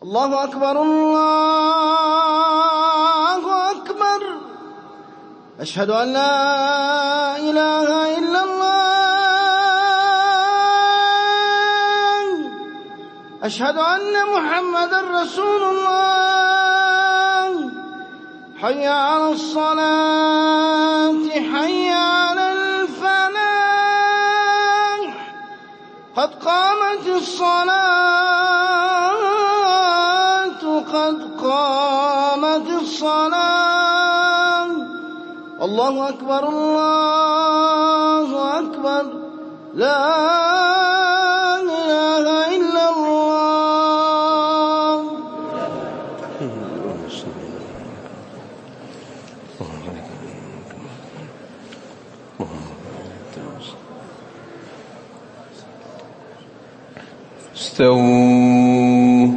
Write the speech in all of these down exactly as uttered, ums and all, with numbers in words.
الله أكبر الله أكبر. أشهد أن لا إله إلا الله. أشهد أن محمدا رسول الله. حي على الصلاة حي على الفلاح. قد قامت الصلاة قد قامت الصلاة. الله أكبر الله أكبر. لا إله إلا الله. استووا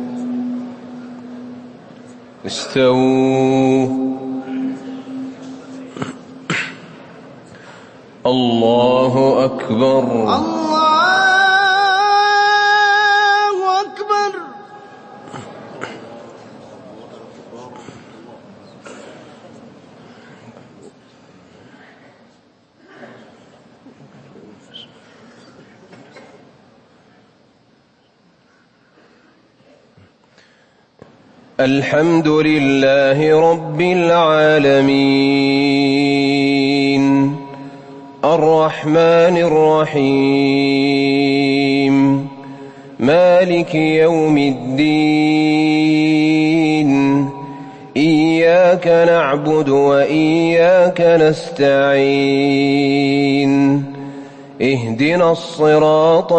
استووا. الله أكبر الله أكبر. الحمد لله رب العالمين الرحمن الرحيم مالك يوم الدين. إياك نعبد وإياك نستعين. اهدنا الصراط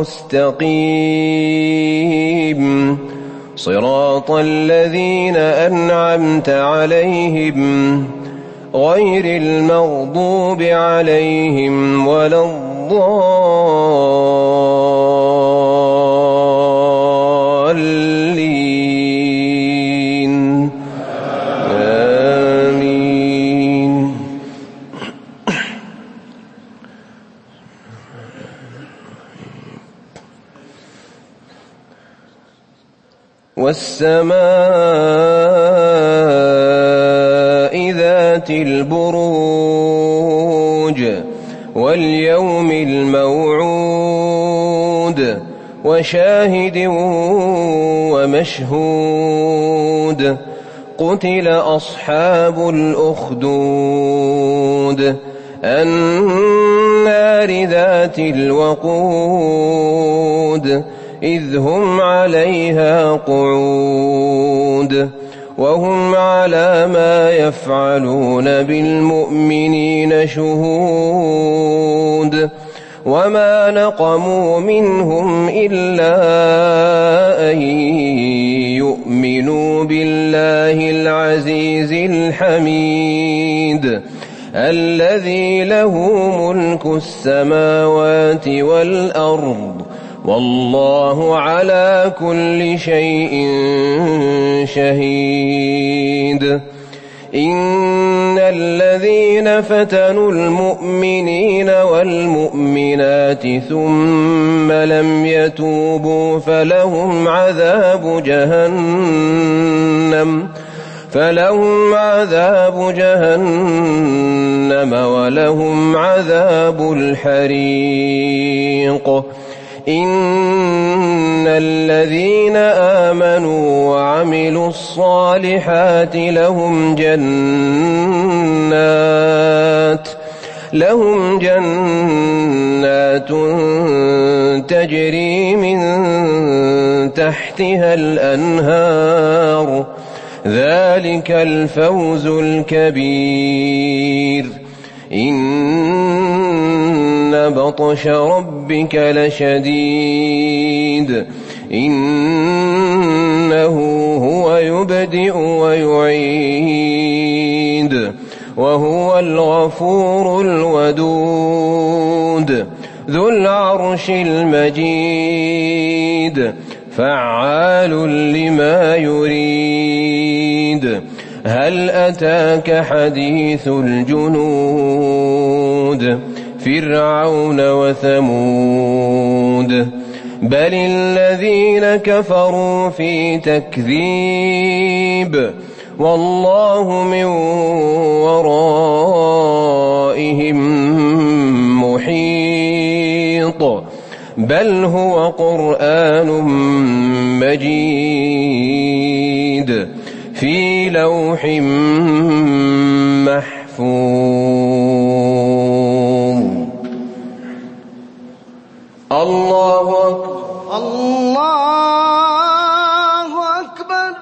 المستقيم صراط الذين أنعمت عليهم غير المغضوب عليهم ولا الضالين. آمين. والسماء ذات البروج واليوم الموعود وشاهد ومشهود. قتل أصحاب الأخدود النار ذات الوقود إذ هم عليها قعود وهم على ما يفعلون بالمؤمنين شهود. وما نقموا منهم إلا أن يؤمنوا بالله العزيز الحميد الذي له ملك السماوات والأرض والله على كل شيء شهيد. إن الذين فتنوا المؤمنين والمؤمنات ثم لم يتوبوا فلهم عذاب جهنم فلهم عذاب جهنم ولهم عذاب الحريق. إن الذين آمنوا وعملوا الصالحات لهم جنات لهم جنات تجري من تحتها الأنهار. ذلك الفوز الكبير. إن بطش ربك لشديد. إنه هو يبدئ ويعيد وهو الغفور الودود ذو العرش المجيد فعال لما يريد. هل أتاك حديث الجنود فرعون وثمود بل الذين كفروا في تكذيب والله من ورائهم محيط بل هو قرآن مجيد في لوح محفوظ. الله أكبر. الله أكبر.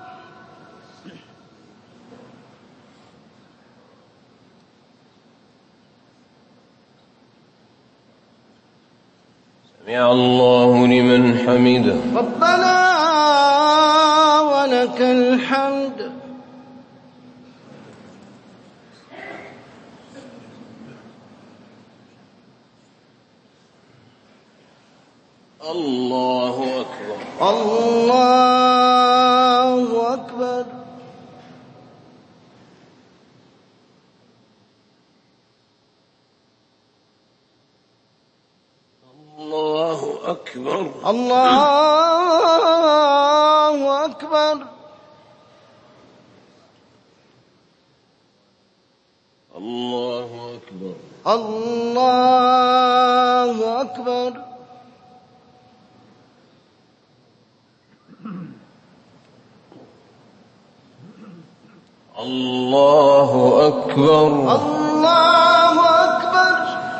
سمع الله لمن حمده. ربنا ولك الحمد. الله أكبر. الله أكبر. الله أكبر. الله أكبر. الله أكبر. الله أكبر. الله أكبر. الله أكبر.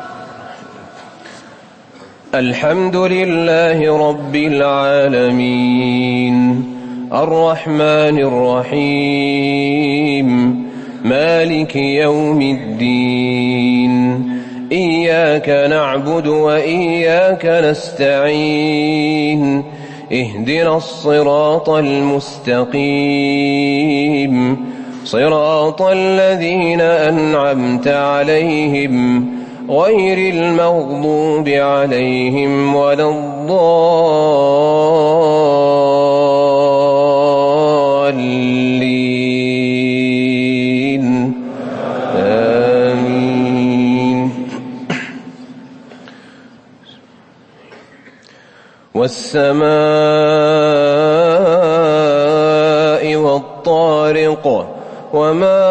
الحمد لله رب العالمين الرحمن الرحيم مالك يوم الدين إياك نعبد وإياك نستعين اهدنا الصراط المستقيم صراط الذين أنعمت عليهم غير المغضوب عليهم ولا الضالين آمين. والسماء والطارق وما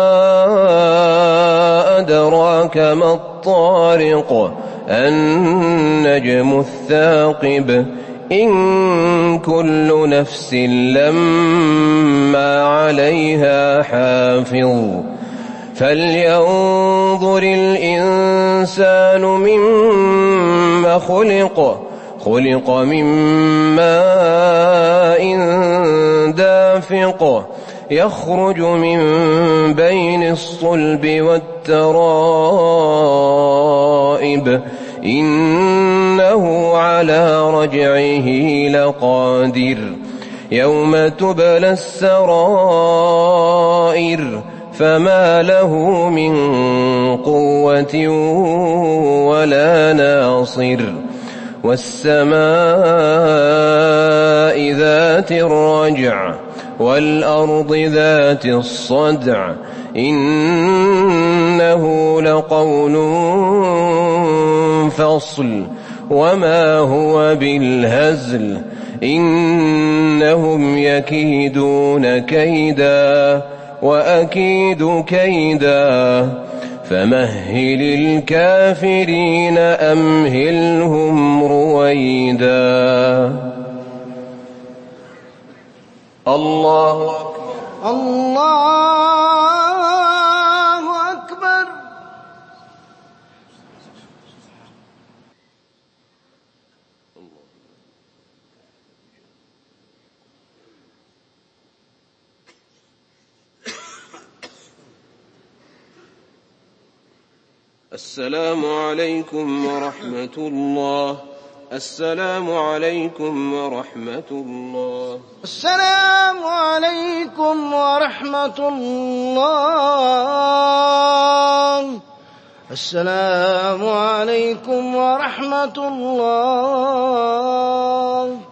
أدراك ما الطارق النجم الثاقب إن كل نفس لما عليها حافظ فلينظر الإنسان مما خلق خلق من ماء دافق يخرج من بين الصلب والترائب إنه على رجعه لقادر يوم تبلى السرائر فما له من قوة ولا ناصر والسماء ذات الرجع والأرض ذات الصدع إنه لقول فصل وما هو بالهزل إنهم يكيدون كيدا وأكيد كيدا فمهل الكافرين أمهلهم رويدا. الله أكبر. الله أكبر. السلام عليكم ورحمة الله. السلام عليكم ورحمة الله. السلام عليكم ورحمة الله. السلام عليكم ورحمة الله.